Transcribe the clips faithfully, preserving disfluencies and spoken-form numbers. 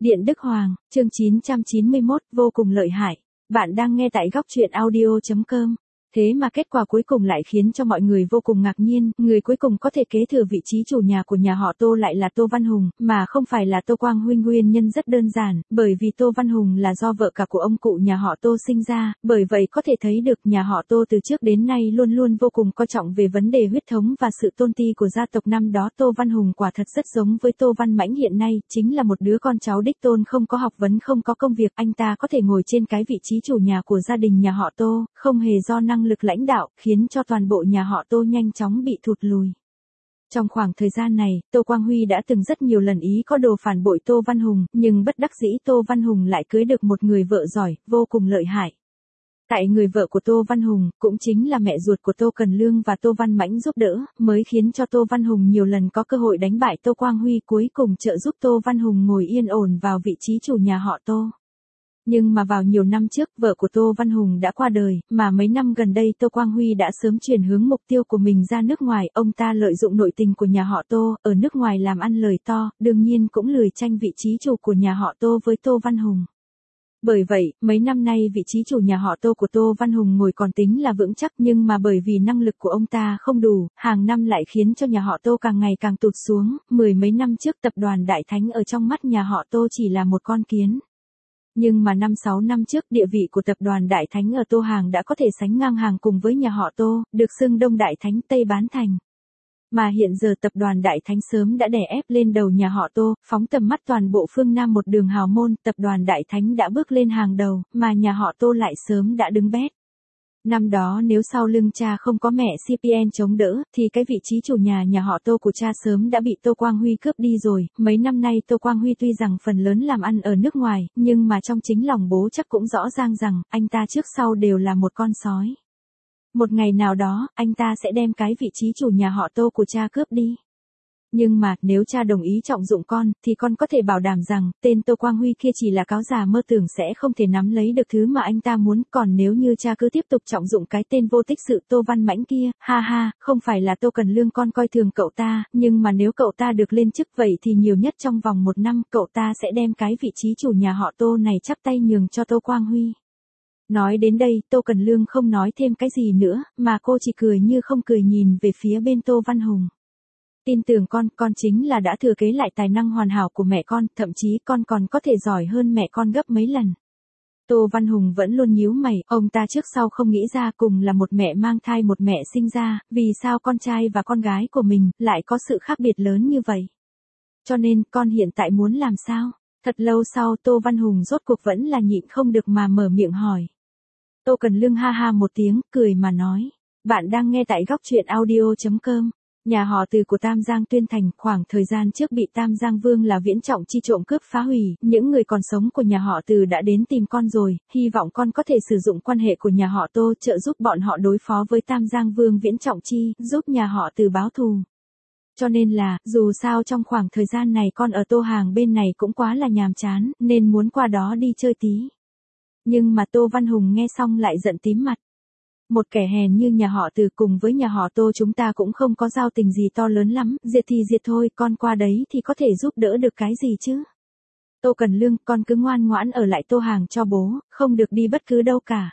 Điện Đức Hoàng, chương chín trăm chín mươi mốt, vô cùng lợi hại. Bạn đang nghe tại góc truyện audio chấm com. Thế mà kết quả cuối cùng lại khiến cho mọi người vô cùng ngạc nhiên, người cuối cùng có thể kế thừa vị trí chủ nhà của nhà họ Tô lại là Tô Văn Hùng, mà không phải là Tô Quang Huy. Nguyên nhân rất đơn giản, bởi vì Tô Văn Hùng là do vợ cả của ông cụ nhà họ Tô sinh ra, bởi vậy có thể thấy được nhà họ Tô từ trước đến nay luôn luôn vô cùng coi trọng về vấn đề huyết thống và sự tôn ti của gia tộc. Năm đó Tô Văn Hùng quả thật rất giống với Tô Văn Mãnh hiện nay, chính là một đứa con cháu đích tôn, không có học vấn, không có công việc, anh ta có thể ngồi trên cái vị trí chủ nhà của gia đình nhà họ Tô, không hề do năng lực lãnh đạo, khiến cho toàn bộ nhà họ Tô nhanh chóng bị thụt lùi. Trong khoảng thời gian này, Tô Quang Huy đã từng rất nhiều lần ý có đồ phản bội Tô Văn Hùng, nhưng bất đắc dĩ Tô Văn Hùng lại cưới được một người vợ giỏi, vô cùng lợi hại. Tại người vợ của Tô Văn Hùng, cũng chính là mẹ ruột của Tô Cần Lương và Tô Văn Mãnh giúp đỡ, mới khiến cho Tô Văn Hùng nhiều lần có cơ hội đánh bại Tô Quang Huy, cuối cùng trợ giúp Tô Văn Hùng ngồi yên ổn vào vị trí chủ nhà họ Tô. Nhưng mà vào nhiều năm trước, vợ của Tô Văn Hùng đã qua đời, mà mấy năm gần đây Tô Quang Huy đã sớm chuyển hướng mục tiêu của mình ra nước ngoài. Ông ta lợi dụng nội tình của nhà họ Tô, ở nước ngoài làm ăn lời to, đương nhiên cũng lười tranh vị trí chủ của nhà họ Tô với Tô Văn Hùng. Bởi vậy, mấy năm nay vị trí chủ nhà họ Tô của Tô Văn Hùng ngồi còn tính là vững chắc, nhưng mà bởi vì năng lực của ông ta không đủ, hàng năm lại khiến cho nhà họ Tô càng ngày càng tụt xuống. Mười mấy năm trước tập đoàn Đại Thánh ở trong mắt nhà họ Tô chỉ là một con kiến. Nhưng mà năm sáu năm trước, địa vị của tập đoàn Đại Thánh ở Tô Hàng đã có thể sánh ngang hàng cùng với nhà họ Tô, được xưng Đông Đại Thánh Tây Bán Thành. Mà hiện giờ tập đoàn Đại Thánh sớm đã đè ép lên đầu nhà họ Tô, phóng tầm mắt toàn bộ phương Nam một đường hào môn, tập đoàn Đại Thánh đã bước lên hàng đầu, mà nhà họ Tô lại sớm đã đứng bét. Năm đó nếu sau lưng cha không có mẹ xê pê en chống đỡ, thì cái vị trí chủ nhà nhà họ Tô của cha sớm đã bị Tô Quang Huy cướp đi rồi. Mấy năm nay Tô Quang Huy tuy rằng phần lớn làm ăn ở nước ngoài, nhưng mà trong chính lòng bố chắc cũng rõ ràng rằng, anh ta trước sau đều là một con sói. Một ngày nào đó, anh ta sẽ đem cái vị trí chủ nhà họ Tô của cha cướp đi. Nhưng mà, nếu cha đồng ý trọng dụng con, thì con có thể bảo đảm rằng, tên Tô Quang Huy kia chỉ là cáo già mơ tưởng, sẽ không thể nắm lấy được thứ mà anh ta muốn. Còn nếu như cha cứ tiếp tục trọng dụng cái tên vô tích sự Tô Văn Mãnh kia, ha ha, không phải là Tô Cần Lương con coi thường cậu ta, nhưng mà nếu cậu ta được lên chức vậy thì nhiều nhất trong vòng một năm, cậu ta sẽ đem cái vị trí chủ nhà họ Tô này chắp tay nhường cho Tô Quang Huy. Nói đến đây, Tô Cần Lương không nói thêm cái gì nữa, mà cô chỉ cười như không cười nhìn về phía bên Tô Văn Hùng. Tin tưởng con, con chính là đã thừa kế lại tài năng hoàn hảo của mẹ con, thậm chí con còn có thể giỏi hơn mẹ con gấp mấy lần. Tô Văn Hùng vẫn luôn nhíu mày, ông ta trước sau không nghĩ ra cùng là một mẹ mang thai một mẹ sinh ra, vì sao con trai và con gái của mình lại có sự khác biệt lớn như vậy. Cho nên, con hiện tại muốn làm sao? Thật lâu sau Tô Văn Hùng rốt cuộc vẫn là nhịn không được mà mở miệng hỏi. Tô Cần Lương ha ha một tiếng, cười mà nói. Bạn đang nghe tại góc truyện audio chấm com. Nhà họ Từ của Tam Giang Tuyên Thành khoảng thời gian trước bị Tam Giang Vương là Viễn Trọng Chi trộm cướp phá hủy, những người còn sống của nhà họ Từ đã đến tìm con rồi, hy vọng con có thể sử dụng quan hệ của nhà họ Tô trợ giúp bọn họ đối phó với Tam Giang Vương Viễn Trọng Chi, giúp nhà họ Từ báo thù. Cho nên là, dù sao trong khoảng thời gian này con ở Tô Hàng bên này cũng quá là nhàm chán, nên muốn qua đó đi chơi tí. Nhưng mà Tô Văn Hùng nghe xong lại giận tím mặt. Một kẻ hèn như nhà họ Từ cùng với nhà họ Tô chúng ta cũng không có giao tình gì to lớn lắm, diệt thì diệt thôi, con qua đấy thì có thể giúp đỡ được cái gì chứ. Tô Cần Lương, con cứ ngoan ngoãn ở lại Tô Hàng cho bố, không được đi bất cứ đâu cả.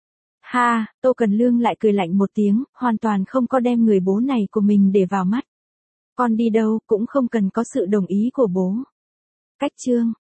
Ha, Tô Cần Lương lại cười lạnh một tiếng, hoàn toàn không có đem người bố này của mình để vào mắt. Con đi đâu cũng không cần có sự đồng ý của bố. Cách chương